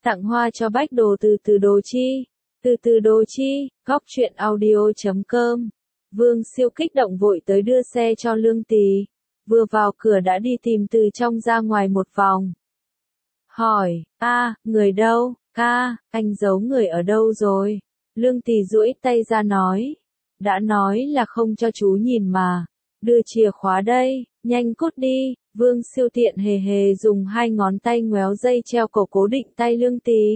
Tặng hoa cho Bách Đồ từ từ Đồ Chi. Từ từ Đồ Chi, góc truyện audio.com. Vương Siêu kích động vội tới đưa xe cho Lương Tì. Vừa vào cửa đã đi tìm từ trong ra ngoài một vòng. Hỏi, người đâu, ca, anh giấu người ở đâu rồi? Lương Tì duỗi tay ra nói. Đã nói là không cho chú nhìn mà. Đưa chìa khóa đây, nhanh cút đi. Vương Siêu tiện hề hề dùng 2 ngón tay ngoéo dây treo cổ cố định tay Lương Tì.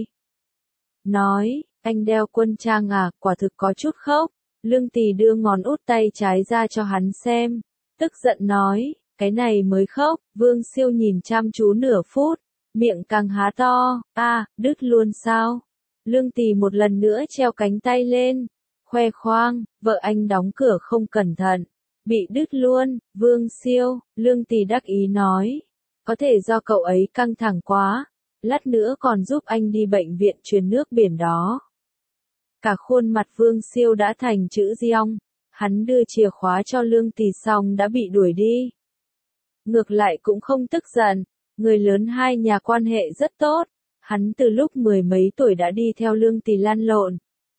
Nói, anh đeo quân trang à, quả thực có chút khốc. Lương Tì đưa ngón út tay trái ra cho hắn xem. Tức giận nói, cái này mới khốc. Vương Siêu nhìn chăm chú nửa phút, miệng càng há to, đứt luôn sao? Lương Tì một lần nữa treo cánh tay lên, khoe khoang, vợ anh đóng cửa không cẩn thận, bị đứt luôn. Vương Siêu, Lương Tì đắc ý nói, có thể do cậu ấy căng thẳng quá, lát nữa còn giúp anh đi bệnh viện truyền nước biển đó. Cả khuôn mặt Vương Siêu đã thành chữ giong, hắn đưa chìa khóa cho Lương Tì xong đã bị đuổi đi. Ngược lại cũng không tức giận, người lớn hai nhà quan hệ rất tốt, hắn từ lúc 10 mấy tuổi đã đi theo Lương Tì lăn lộn.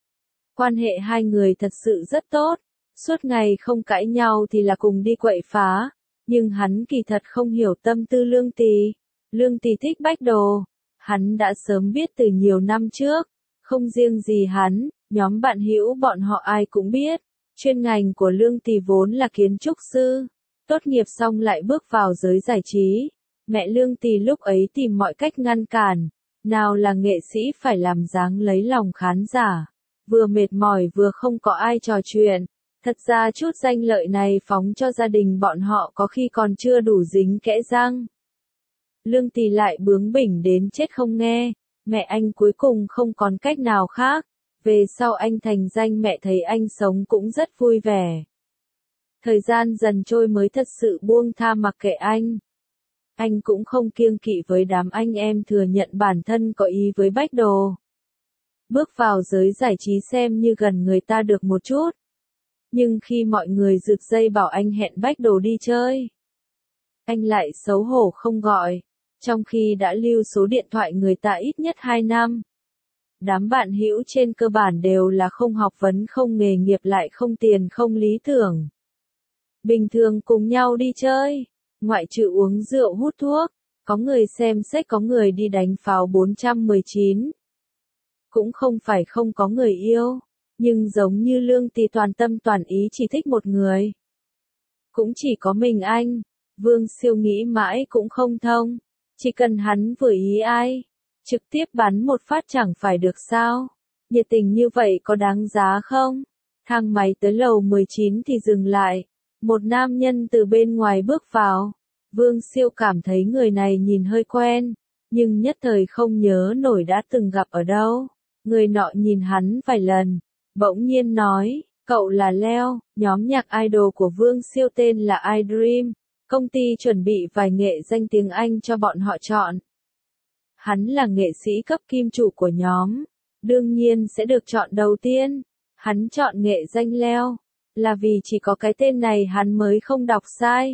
Quan hệ hai người thật sự rất tốt, suốt ngày không cãi nhau thì là cùng đi quậy phá, nhưng hắn kỳ thật không hiểu tâm tư Lương Tì. Lương Tì thích Bách Đồ, hắn đã sớm biết từ nhiều năm trước, không riêng gì hắn, nhóm bạn hữu bọn họ ai cũng biết, chuyên ngành của Lương Tì vốn là kiến trúc sư, tốt nghiệp xong lại bước vào giới giải trí. Mẹ Lương Tì lúc ấy tìm mọi cách ngăn cản, nào là nghệ sĩ phải làm dáng lấy lòng khán giả, vừa mệt mỏi vừa không có ai trò chuyện. Thật ra chút danh lợi này phóng cho gia đình bọn họ có khi còn chưa đủ dính kẽ răng. Lương Tì lại bướng bỉnh đến chết không nghe, mẹ anh cuối cùng không còn cách nào khác, về sau anh thành danh mẹ thấy anh sống cũng rất vui vẻ. Thời gian dần trôi mới thật sự buông tha mặc kệ anh. Anh cũng không kiêng kỵ với đám anh em thừa nhận bản thân có ý với Bách Đồ. Bước vào giới giải trí xem như gần người ta được một chút. Nhưng khi mọi người rực dây bảo anh hẹn Bách Đồ đi chơi, anh lại xấu hổ không gọi, trong khi đã lưu số điện thoại người ta ít nhất 2 năm. Đám bạn hữu trên cơ bản đều là không học vấn không nghề nghiệp lại không tiền không lý tưởng. Bình thường cùng nhau đi chơi, ngoại trừ uống rượu hút thuốc, có người xem sách có người đi đánh pháo 419. Cũng không phải không có người yêu, nhưng giống như Lương Tì toàn tâm toàn ý chỉ thích một người. Cũng chỉ có mình anh. Vương Siêu nghĩ mãi cũng không thông, chỉ cần hắn vừa ý ai, trực tiếp bắn một phát chẳng phải được sao? Nhiệt tình như vậy có đáng giá không? Thang máy tới lầu 19 thì dừng lại, một nam nhân từ bên ngoài bước vào. Vương Siêu cảm thấy người này nhìn hơi quen, nhưng nhất thời không nhớ nổi đã từng gặp ở đâu. Người nọ nhìn hắn vài lần, bỗng nhiên nói, cậu là Leo, nhóm nhạc idol của Vương Siêu tên là iDream, công ty chuẩn bị vài nghệ danh tiếng Anh cho bọn họ chọn. Hắn là nghệ sĩ cấp kim chủ của nhóm, đương nhiên sẽ được chọn đầu tiên. Hắn chọn nghệ danh Leo, là vì chỉ có cái tên này hắn mới không đọc sai.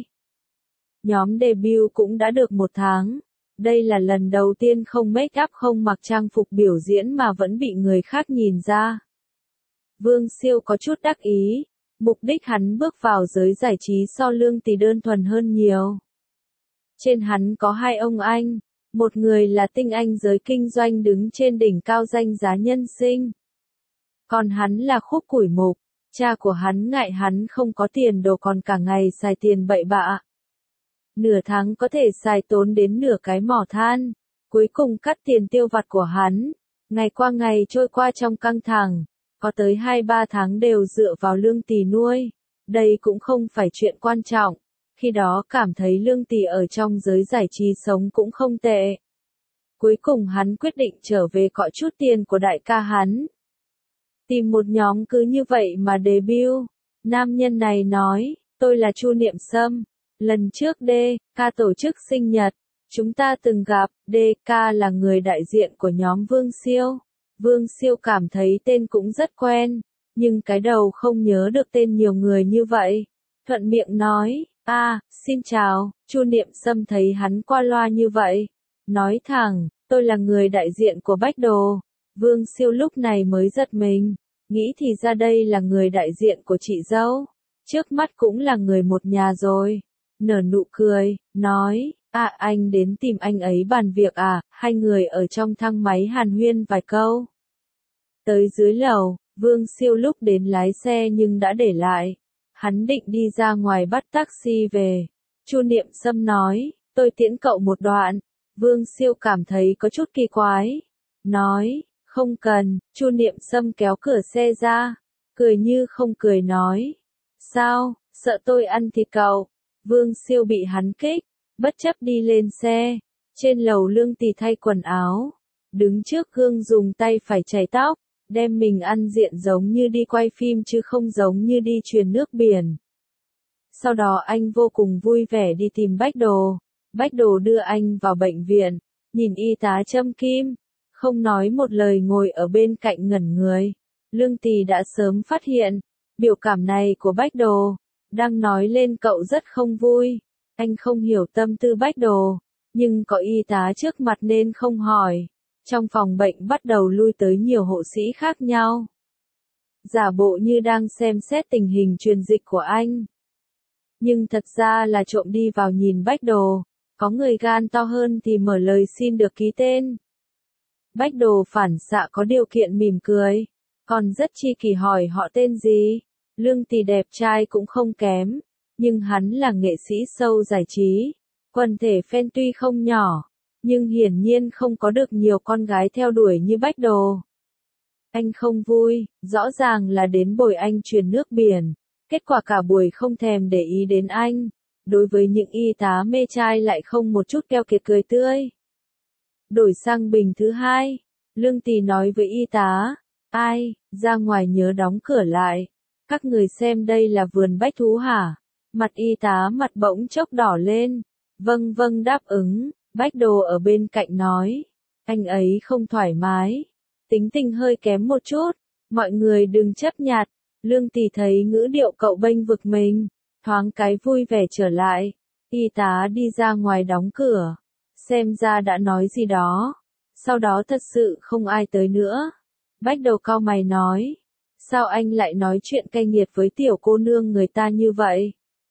Nhóm debut cũng đã được 1 tháng. Đây là lần đầu tiên không make up không mặc trang phục biểu diễn mà vẫn bị người khác nhìn ra. Vương Siêu có chút đắc ý, mục đích hắn bước vào giới giải trí so Lương Tì đơn thuần hơn nhiều. Trên hắn có 2 ông anh, một người là tinh anh giới kinh doanh đứng trên đỉnh cao danh giá nhân sinh. Còn hắn là Khúc Củi Mục, cha của hắn ngại hắn không có tiền đồ còn cả ngày xài tiền bậy bạ. Nửa tháng có thể xài tốn đến nửa cái mỏ than, cuối cùng cắt tiền tiêu vặt của hắn. Ngày qua ngày trôi qua trong căng thẳng, có tới 2-3 tháng đều dựa vào Lương Tì nuôi. Đây cũng không phải chuyện quan trọng, khi đó cảm thấy Lương Tì ở trong giới giải trí sống cũng không tệ. Cuối cùng hắn quyết định trở về cọ chút tiền của đại ca hắn. Tìm một nhóm cứ như vậy mà debut. Nam nhân này nói, tôi là Chu Niệm Sâm. Lần trước DK tổ chức sinh nhật, chúng ta từng gặp, DK là người đại diện của nhóm Vương Siêu. Vương Siêu cảm thấy tên cũng rất quen, nhưng cái đầu không nhớ được tên nhiều người như vậy. Thuận miệng nói, xin chào. Chu Niệm Sâm thấy hắn qua loa như vậy, nói thẳng, tôi là người đại diện của Bách Đồ. Vương Siêu lúc này mới giật mình, nghĩ thì ra đây là người đại diện của chị dâu, trước mắt cũng là người một nhà rồi. Nở nụ cười, nói, anh đến tìm anh ấy bàn việc à, hai người ở trong thang máy hàn huyên vài câu. Tới dưới lầu, Vương Siêu lúc đến lái xe nhưng đã để lại. Hắn định đi ra ngoài bắt taxi về. Chu Niệm Sâm nói, tôi tiễn cậu một đoạn. Vương Siêu cảm thấy có chút kỳ quái. Nói, không cần. Chu Niệm Sâm kéo cửa xe ra. Cười như không cười nói. Sao, sợ tôi ăn thịt cậu? Vương Siêu bị hắn kích, bất chấp đi lên xe. Trên lầu Lương Tì thay quần áo. Đứng trước gương dùng tay phải chải tóc. Đem mình ăn diện giống như đi quay phim chứ không giống như đi truyền nước biển. Sau đó anh vô cùng vui vẻ đi tìm Bách Đồ. Bách Đồ đưa anh vào bệnh viện, nhìn y tá châm kim, không nói một lời ngồi ở bên cạnh ngẩn người. Lương Tì đã sớm phát hiện, biểu cảm này của Bách Đồ, đang nói lên cậu rất không vui. Anh không hiểu tâm tư Bách Đồ, nhưng có y tá trước mặt nên không hỏi. Trong phòng bệnh bắt đầu lui tới nhiều hộ sĩ khác nhau. Giả bộ như đang xem xét tình hình truyền dịch của anh. Nhưng thật ra là trộm đi vào nhìn Bách Đồ, có người gan to hơn thì mở lời xin được ký tên. Bách Đồ phản xạ có điều kiện mỉm cười, còn rất chi kỷ hỏi họ tên gì. Lương Tì đẹp trai cũng không kém, nhưng hắn là nghệ sĩ show giải trí, quần thể fan tuy không nhỏ, nhưng hiển nhiên không có được nhiều con gái theo đuổi như Bách Đồ. Anh không vui, rõ ràng là đến bồi anh truyền nước biển, kết quả cả buổi không thèm để ý đến anh. Đối với những y tá mê trai lại không một chút keo kiệt cười tươi. Đổi sang bình thứ hai, Lương Tì nói với y tá, ra ngoài nhớ đóng cửa lại. Các người xem đây là vườn bách thú hả? Mặt y tá mặt bỗng chốc đỏ lên. Vâng đáp ứng. Bách Đồ ở bên cạnh nói, anh ấy không thoải mái, tính tình hơi kém một chút, mọi người đừng chấp nhặt. Lương Tì thấy ngữ điệu cậu bênh vực mình, thoáng cái vui vẻ trở lại. Y tá đi ra ngoài đóng cửa, xem ra đã nói gì đó, sau đó thật sự không ai tới nữa. Bách Đồ cau mày nói, sao anh lại nói chuyện cay nghiệt với tiểu cô nương người ta như vậy?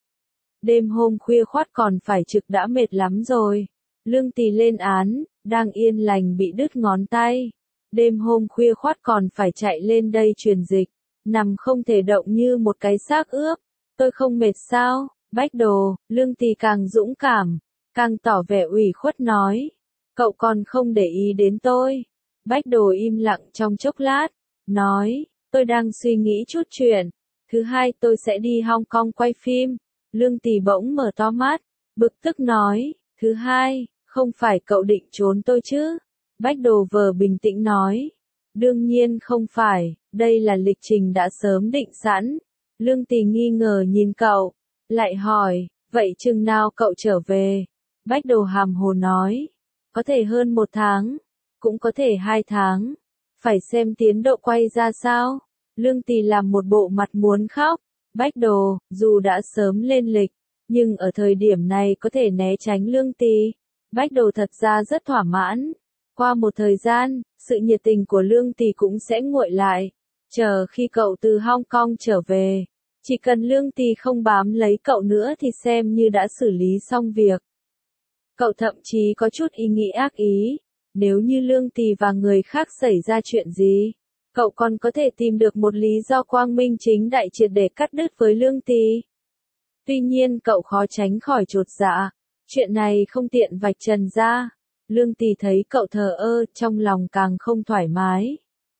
Đêm hôm khuya khoắt còn phải trực đã mệt lắm rồi. Lương Tì lên án, đang yên lành bị đứt ngón tay. Đêm hôm khuya khoắt còn phải chạy lên đây truyền dịch, nằm không thể động như một cái xác ướp. Tôi không mệt sao? Bách Đồ, Lương Tì càng dũng cảm, càng tỏ vẻ ủy khuất nói. Cậu còn không để ý đến tôi. Bách Đồ im lặng trong chốc lát, nói, tôi đang suy nghĩ chút chuyện. Thứ hai tôi sẽ đi Hong Kong quay phim. Lương Tì bỗng mở to mắt, bực tức nói, thứ hai, không phải cậu định trốn tôi chứ? Bách Đồ vờ bình tĩnh nói, đương nhiên không phải, đây là lịch trình đã sớm định sẵn. Lương Tì nghi ngờ nhìn cậu, lại hỏi, vậy chừng nào cậu trở về? Bách Đồ hàm hồ nói, có thể hơn 1 tháng, cũng có thể 2 tháng, phải xem tiến độ quay ra sao. Lương Tì làm một bộ mặt muốn khóc. Bách Đồ, dù đã sớm lên lịch, nhưng ở thời điểm này có thể né tránh Lương Tì. Bách Đồ thật ra rất thỏa mãn. Qua một thời gian, sự nhiệt tình của Lương Tì cũng sẽ nguội lại. Chờ khi cậu từ Hong Kong trở về, chỉ cần Lương Tì không bám lấy cậu nữa thì xem như đã xử lý xong việc. Cậu thậm chí có chút ý nghĩ ác ý, nếu như Lương Tì và người khác xảy ra chuyện gì, cậu còn có thể tìm được một lý do quang minh chính đại triệt để cắt đứt với Lương Tì. Tuy nhiên cậu khó tránh khỏi chột dạ, chuyện này không tiện vạch trần ra. Lương Tì thấy cậu thờ ơ, trong lòng càng không thoải mái.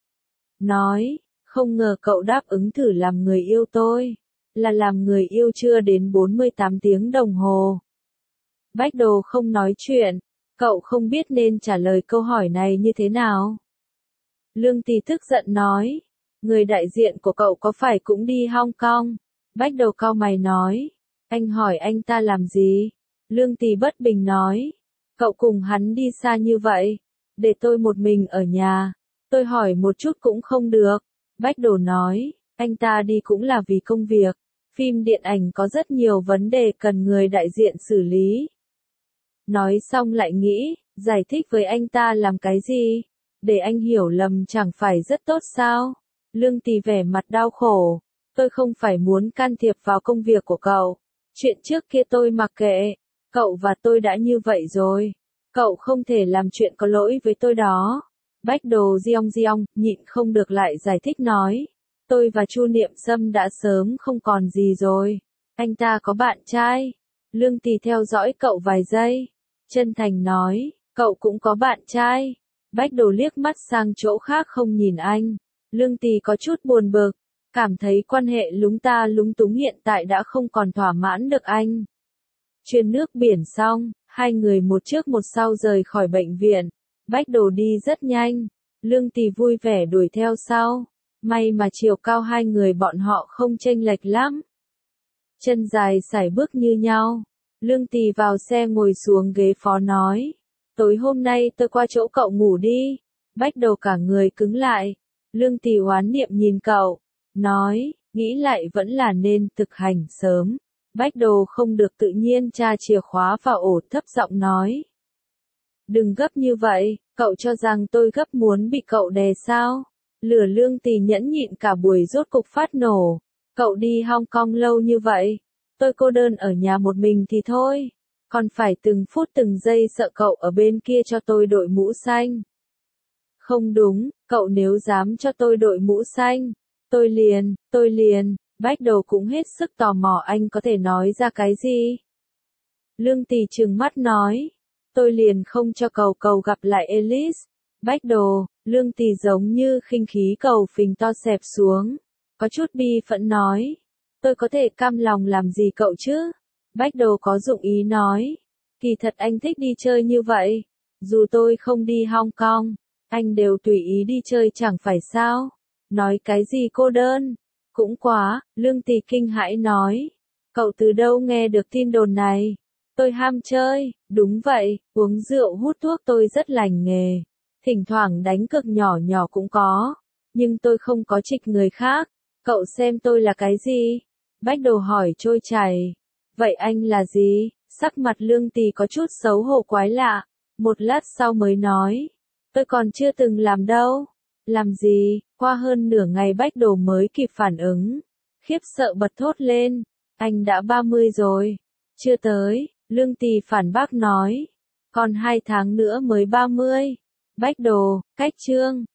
Nói, không ngờ cậu đáp ứng thử làm người yêu tôi, là làm người yêu chưa đến 48 tiếng đồng hồ. Bách Đồ không nói chuyện, cậu không biết nên trả lời câu hỏi này như thế nào. Lương Tì tức giận nói, người đại diện của cậu có phải cũng đi Hong Kong? Bách Đồ cau mày nói, anh hỏi anh ta làm gì? Lương Tì bất bình nói, cậu cùng hắn đi xa như vậy, để tôi một mình ở nhà, tôi hỏi một chút cũng không được. Bách Đồ nói, anh ta đi cũng là vì công việc, phim điện ảnh có rất nhiều vấn đề cần người đại diện xử lý. Nói xong lại nghĩ, Giải thích với anh ta làm cái gì? Để anh hiểu lầm chẳng phải rất tốt sao? Lương Tì vẻ mặt đau khổ. Tôi không phải muốn can thiệp vào công việc của cậu. Chuyện trước kia tôi mặc kệ. Cậu và tôi đã như vậy rồi. Cậu không thể làm chuyện có lỗi với tôi đó. Bách Đồ Giong nhịn không được lại giải thích nói. Tôi và Chu Niệm Sâm đã sớm không còn gì rồi. Anh ta có bạn trai. Lương Tì theo dõi cậu vài giây. Chân thành nói, cậu cũng có bạn trai. Bách Đồ liếc mắt sang chỗ khác không nhìn anh. Lương Tì có chút buồn bực. Cảm thấy quan hệ lúng ta lúng túng hiện tại đã không còn thỏa mãn được anh. Chuyên nước biển xong, hai người một trước một sau rời khỏi bệnh viện. Bách Đồ đi rất nhanh. Lương Tì vui vẻ đuổi theo sau. May mà chiều cao hai người bọn họ không chênh lệch lắm. Chân dài sải bước như nhau. Lương Tì vào xe ngồi xuống ghế phó nói. Tối hôm nay tôi qua chỗ cậu ngủ đi. Bách Đồ cả người cứng lại. Lương Tì oán niệm nhìn cậu. Nói, nghĩ lại vẫn là nên thực hành sớm. Bách Đồ không được tự nhiên tra chìa khóa vào ổ, thấp giọng nói. Đừng gấp như vậy, cậu cho rằng tôi gấp muốn bị cậu đè sao? Lửa Lương Tì nhẫn nhịn cả buổi rốt cục phát nổ. Cậu đi Hong Kong lâu như vậy. Tôi cô đơn ở nhà một mình thì thôi. Còn phải từng phút từng giây sợ cậu ở bên kia cho tôi đội mũ xanh. Không đúng, cậu nếu dám cho tôi đội mũ xanh. Tôi liền, Bách Đồ cũng hết sức tò mò anh có thể nói ra cái gì. Lương Tì trừng mắt nói. Tôi liền không cho cầu gặp lại Alice. Bách Đồ, Lương Tì giống như khinh khí cầu phình to xẹp xuống. Có chút bi phẫn nói. Tôi có thể cam lòng làm gì cậu chứ? Bách Đồ có dụng ý nói. Kỳ thật anh thích đi chơi như vậy. Dù tôi không đi Hong Kong, anh đều tùy ý đi chơi chẳng phải sao? Nói cái gì cô đơn? Cũng quá, Lương Tì kinh hãi nói. Cậu từ đâu nghe được tin đồn này? Tôi ham chơi, đúng vậy, uống rượu hút thuốc tôi rất lành nghề. Thỉnh thoảng đánh cược nhỏ nhỏ cũng có. Nhưng tôi không có trịch người khác. Cậu xem tôi là cái gì? Bách Đồ hỏi trôi chảy. Vậy anh là gì? Sắc mặt Lương Tì có chút xấu hổ quái lạ. Một lát sau mới nói. Tôi còn chưa từng làm đâu. Làm gì? Qua hơn nửa ngày Bách Đồ mới kịp phản ứng. Khiếp sợ bật thốt lên. Anh đã 30 rồi. Chưa tới, Lương Tì phản bác nói. Còn 2 tháng nữa mới 30. Bách Đồ, cách chương.